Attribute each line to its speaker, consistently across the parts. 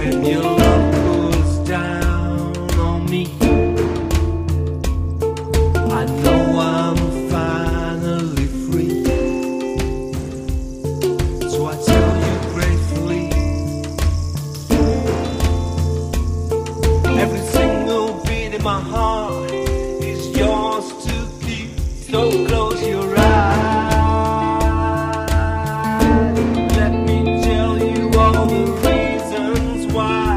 Speaker 1: when your love goes down on me. I know I'm finally free, so I tell you gratefully, every single beat in my heart is yours to keep. So close your eyes. Let me tell you all the reasons why.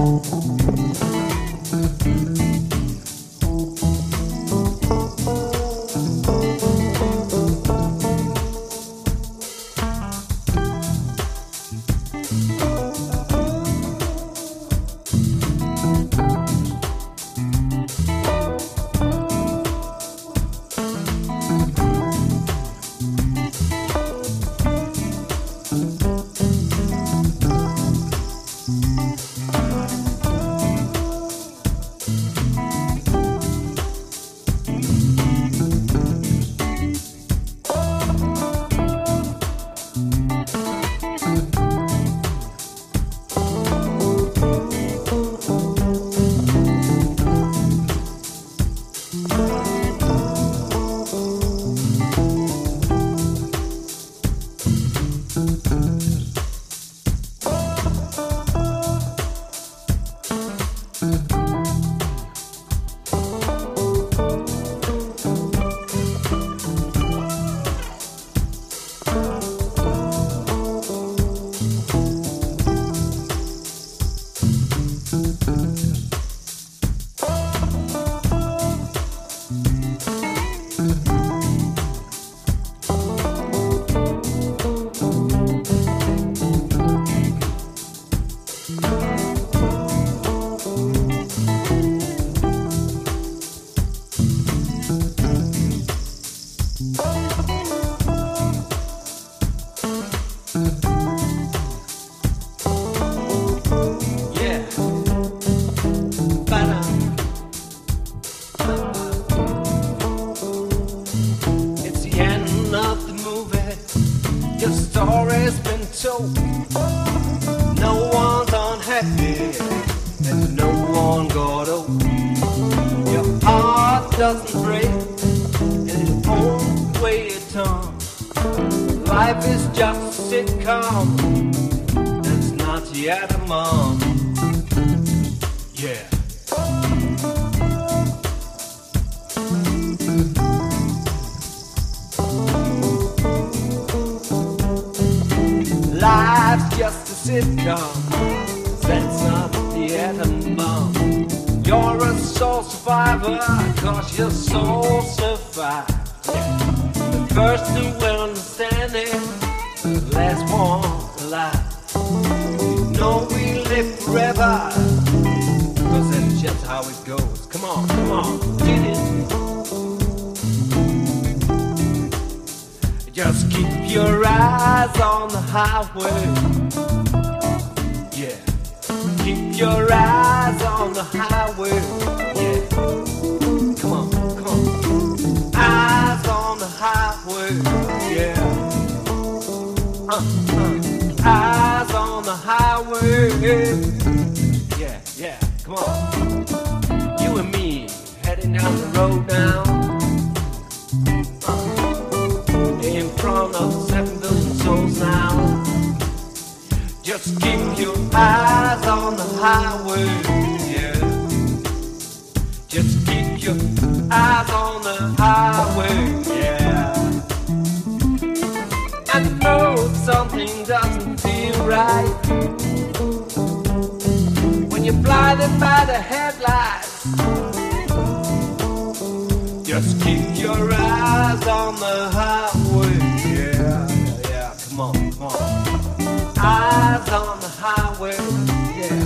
Speaker 1: Life's just a sitcom, that's not the atom bomb. You're a soul survivor, cause your soul survived. Yeah. The first to will understand it, the last one alive. You know we live forever, cause that's just how it goes. Come on, get it. Just keep your eyes on the highway. Yeah. Keep your eyes on the highway. Yeah. Come on. Eyes on the highway. Yeah. Eyes on the highway. Yeah. Come on. You and me heading down the road now. In front of 7 billion souls now. Just keep your eyes on the highway, yeah. Just keep your eyes on the highway, yeah. I know something doesn't feel right when you're blinded by the headlights. Just keep your eyes on the highway, yeah. Come on. Eyes on the highway, yeah.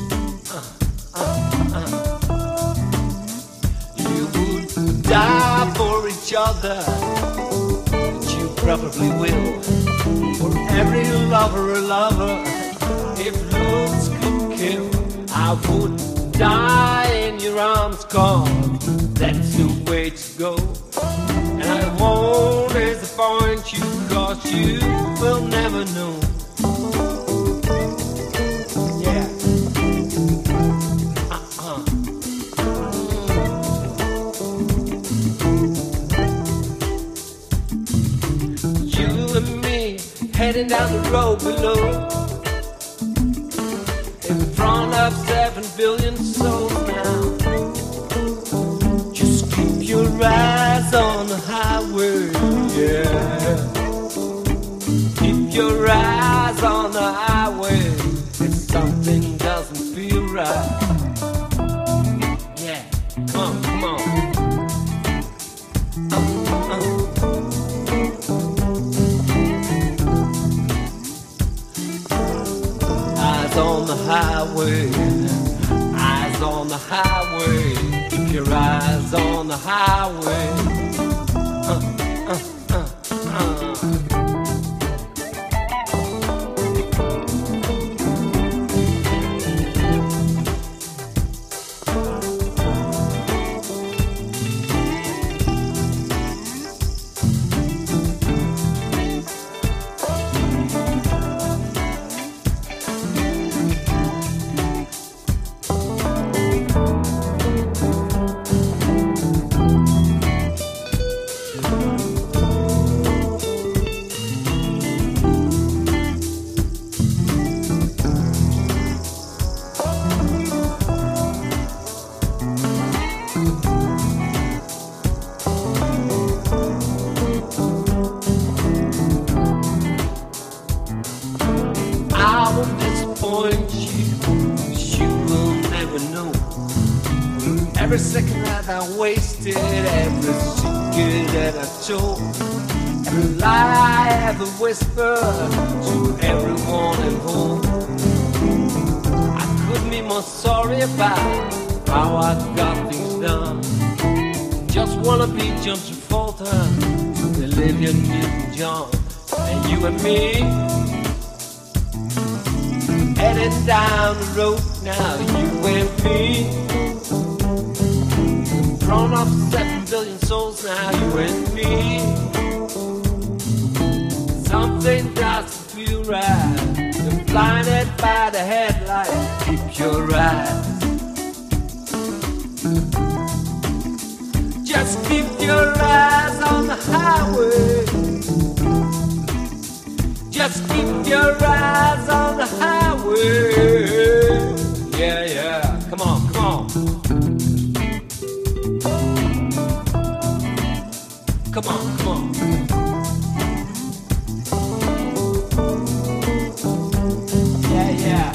Speaker 1: Die for each other, but you probably will. For every lover, a lover, if looks could kill, I would die in your arms, 'cause that's the way to go. And I won't disappoint you, 'cause you will never know. Yeah. You and me heading down the road below, in front of 7 billion souls now. Just keep your eyes on the highway, yeah. Keep your eyes on the highway. If something doesn't feel right, yeah, come on. Eyes on the highway, eyes on the highway. Keep your eyes on the highway. I won't disappoint you, 'cause you will never know. Every second that I wasted, every secret that I told, every lie I ever whispered to everyone at home, I couldn't be more sorry about how I got things done. Just wanna be John Travolta, Olivia Newton-John, and you and me heading down the road now, you and me. In front of 7 billion souls now, you and me. Something doesn't feel right. You're blinded by the headlight. Keep your eyes. Just keep your eyes on the highway. Just keep your eyes on the highway. Yeah, yeah. Come on, come on. Come on, come on. Yeah, yeah.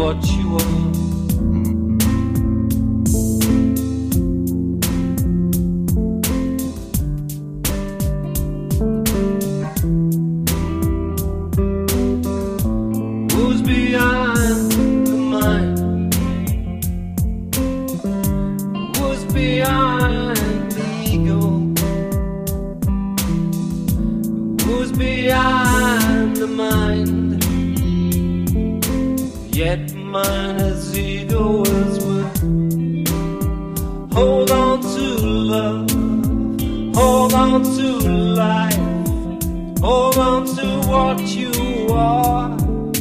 Speaker 1: what you are. Who's behind the mind? Who's behind the ego? Who's behind the mind? Yet mine as ego as well. Hold on to love, hold on to life, hold on to what you are.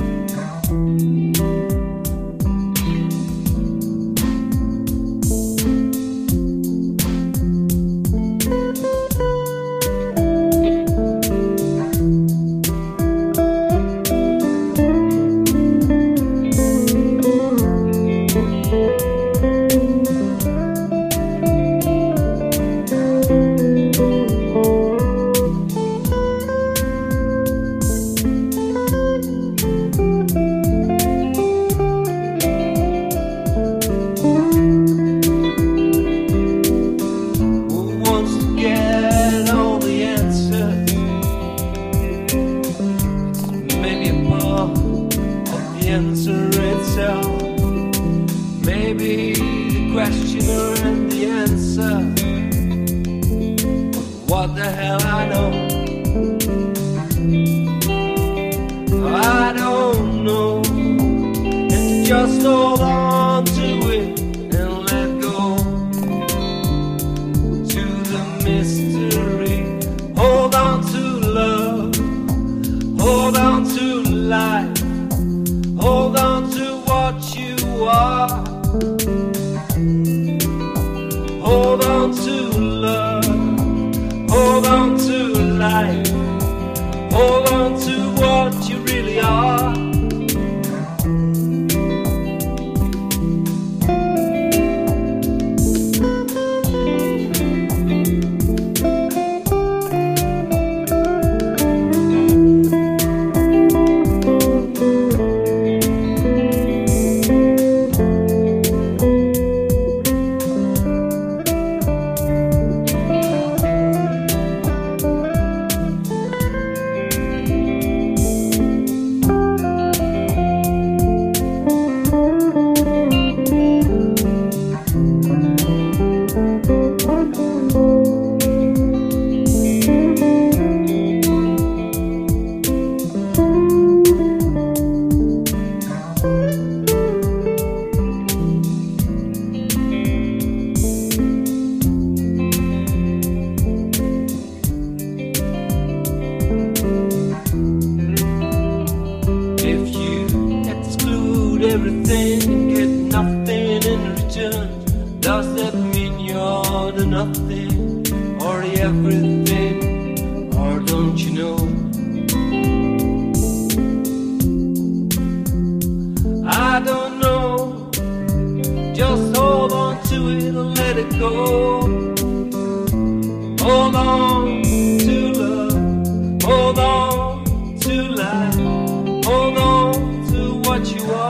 Speaker 1: Answer itself. Maybe the questioner and the answer. What the hell I know? I don't know. And just hold on to it and let go to the mystery. Hold on to love, hold on to life, hold on to what you are. Hold on to love, hold on to life, hold on to what you really are. Everything and get nothing in return. Does that mean you're the nothing or the everything? Or don't you know? I don't know. Just hold on to it and let it go. Hold on to love, hold on to life, hold on to what you are.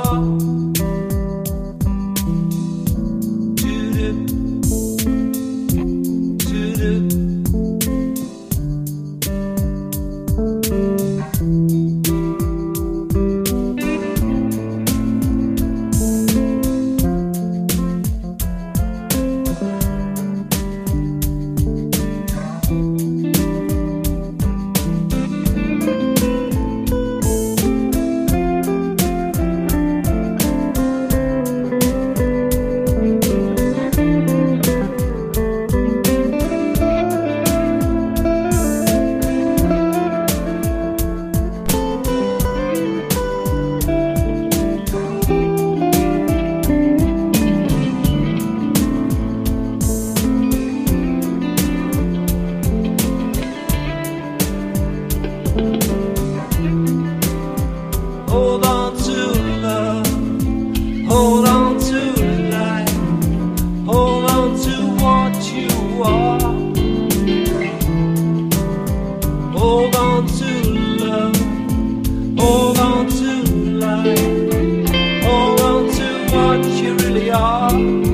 Speaker 1: are.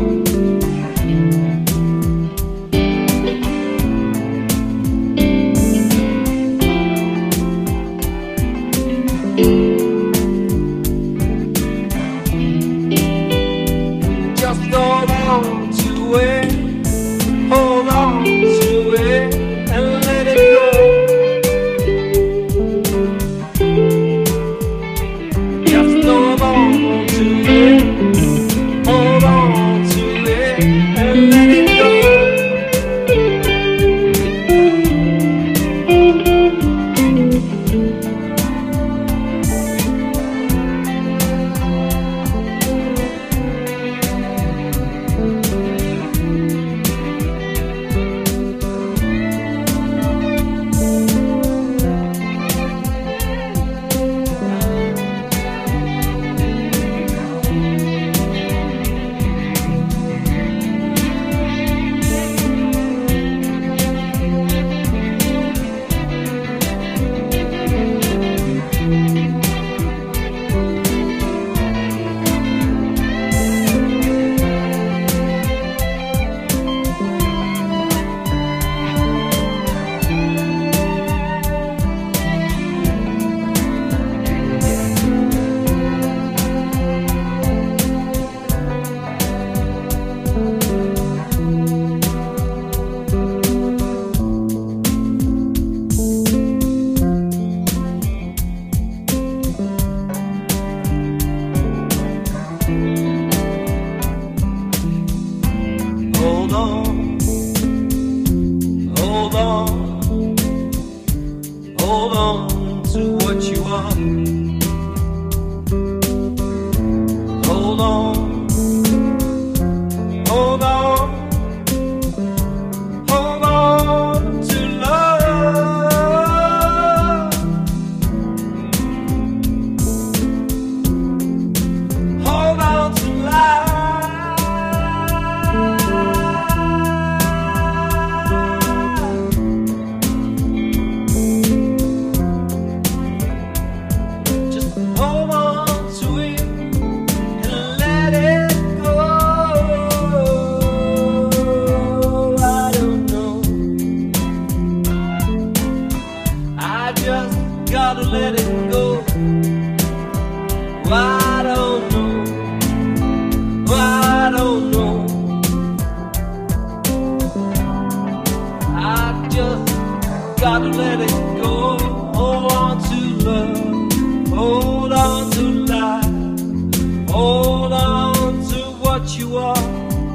Speaker 1: Just hold on to it, hold on to it, and let it go. Just hold on to it, hold on to it, and let it go. Hold on, hold on, hold on to what you are. Hold on, hold on, hold on to love. Hold on to life. Hold on to it and let it go. I don't know. I just gotta let it go. I don't know. I don't know. I just gotta let it go. Hold on to love. Hold on to life, hold on to what you are.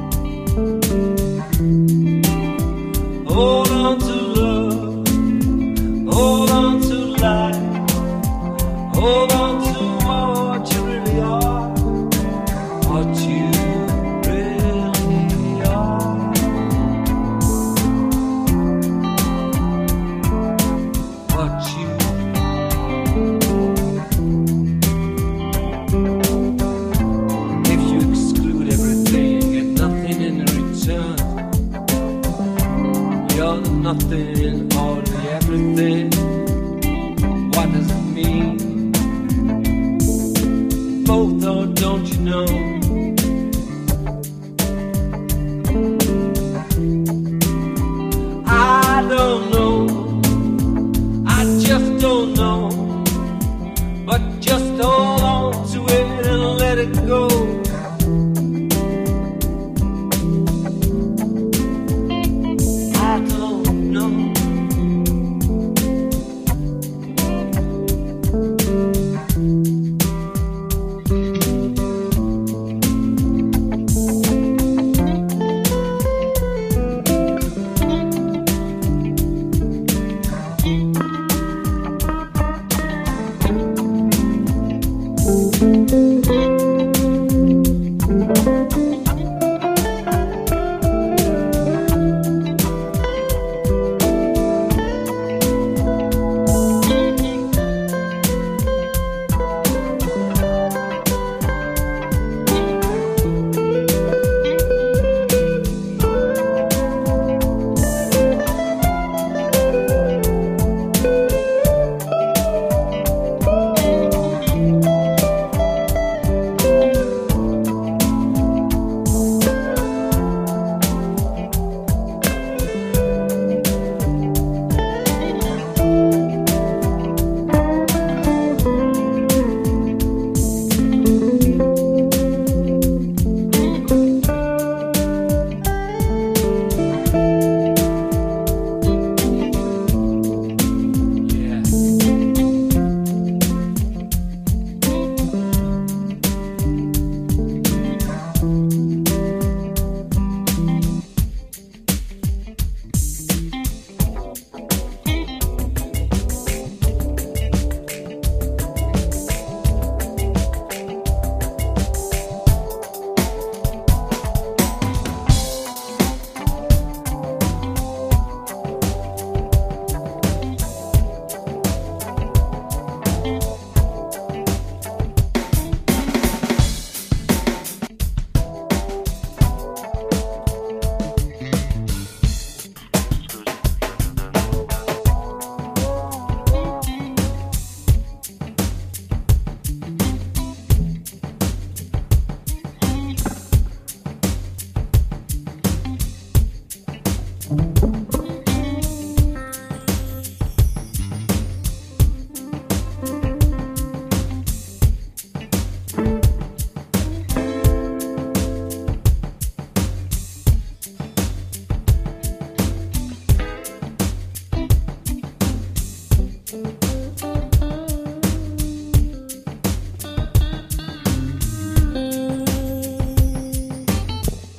Speaker 1: Hold on to love, hold on to life, hold on to what you really are. What you really are. What you you're the nothing or the everything. What does it mean? Both, or don't you know? I don't know. I just don't know. But just hold on to it and let it go.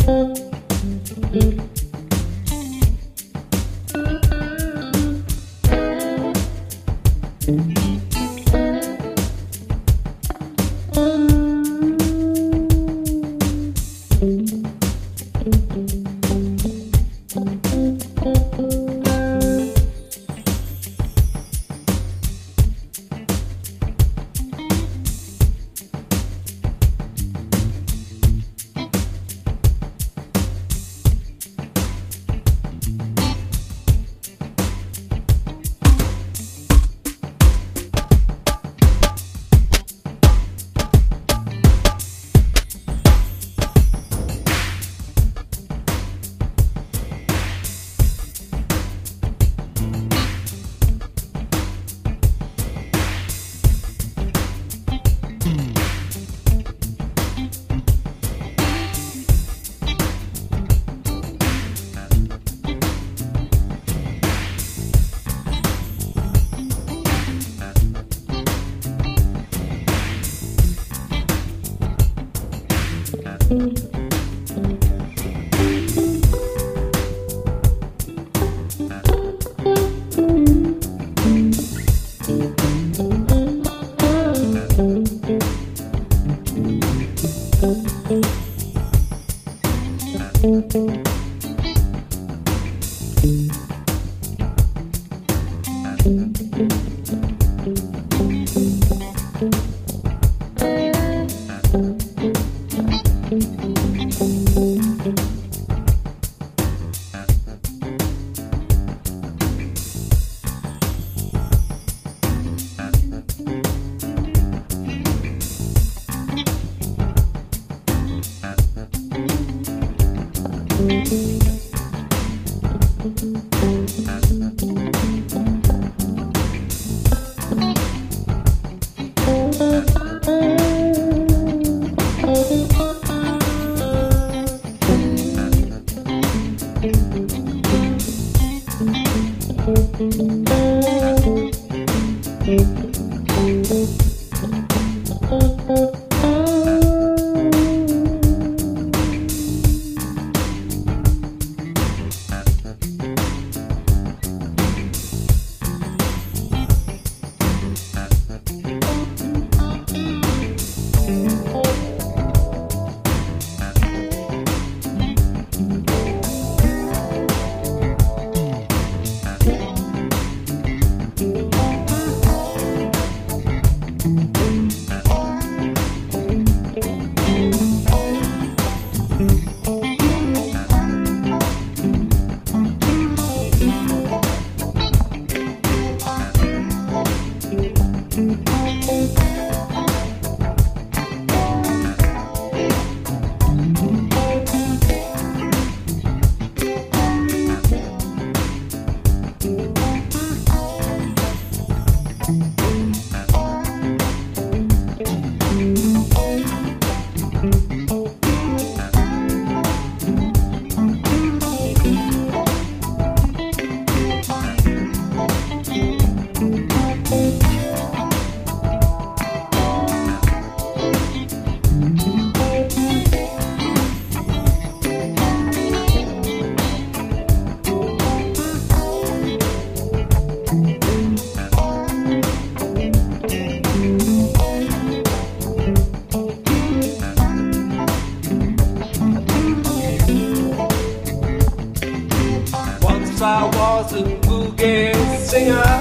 Speaker 1: I was a boogie singer,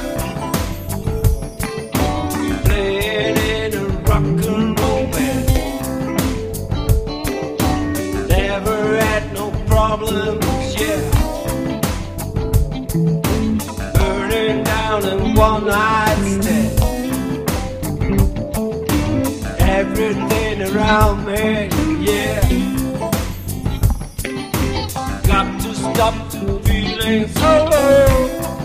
Speaker 1: playing in a rock and roll band. Never had no problems, yeah. Burning down in one night stand. Everything around me, yeah. Got to stop to feeling so low,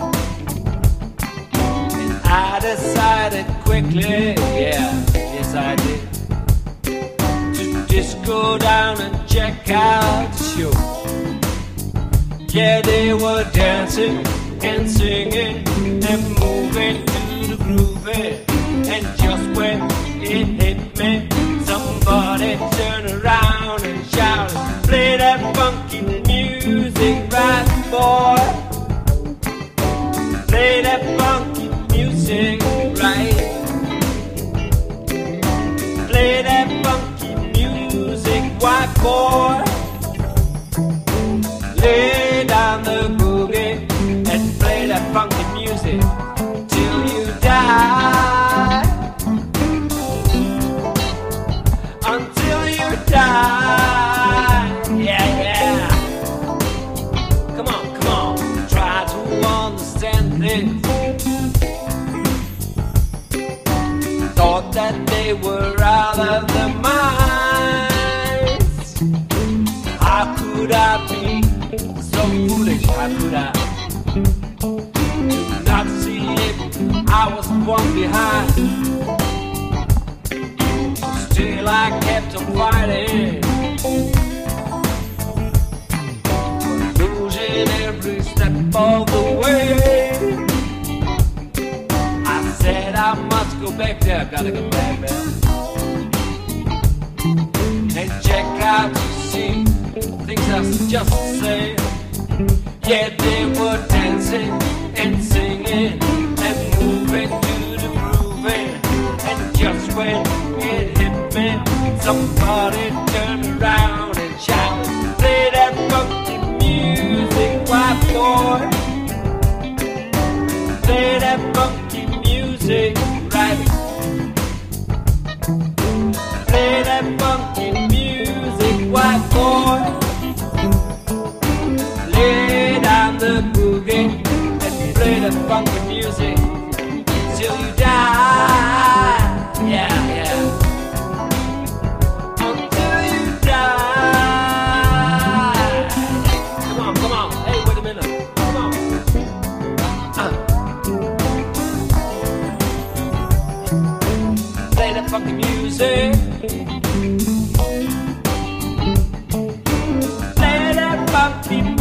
Speaker 1: and I decided quickly, yeah, yes I did, to just go down and check out the show. Yeah, they were dancing and singing and moving to the groove, and just when it hit me, somebody turned around and shouted, "Play that faces. Thought that they were out of their minds. How could I be so foolish? How could I not see it? I was one behind. Still I kept on fighting, losing every step of the way. I said I must go back there, gotta go back there and check out to see things are just the same. Yeah, they were dancing and singing and moving to the grooving, and just when it hit me, somebody turned around and shouted, "Play that funky music, white boy. Play that funky music, right? Play that funky music, white boy. Lay down the boogie and play that funky music till you die." Yeah, yeah. Until you die. Come on, come on. Hey, wait a minute. Come on. Play that funky music. Play that funky music.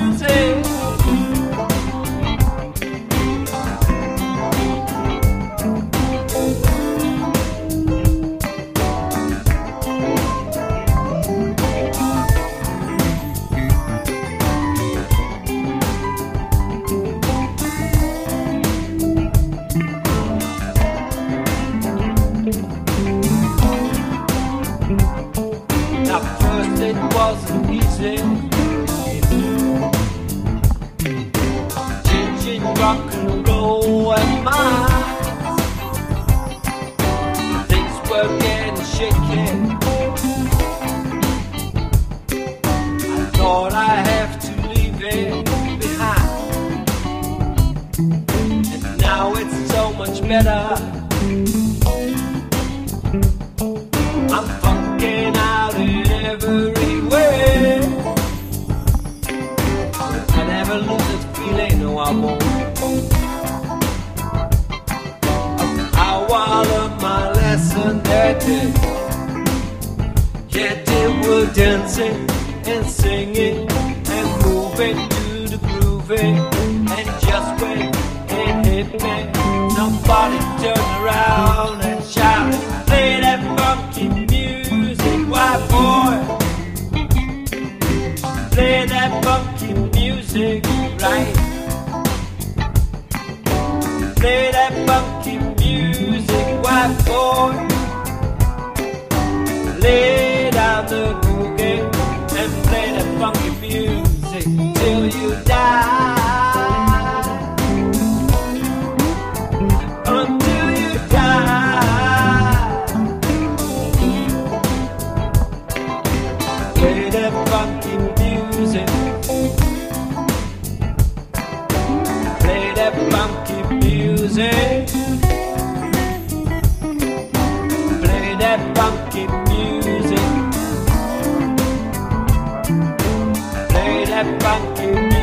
Speaker 1: Now first it wasn't easy, changing rock and roll and mine. Things were getting shaky. I thought I have to leave it behind, and now it's so much better. I'm funking out in every way. I never lose this feeling, no I won't. I learned my lesson that day. Yeah, they were dancing and singing and moving to the grooving, and just when it hit me, somebody turned around and shouted, "Play that funky music, white boy. Play that funky music, right? Play that funky music, white boy. Lay down the boogie and play that funky music till you die. Until you die. Play that funky music. Play that funky music. Play that funky music. Play that funky music.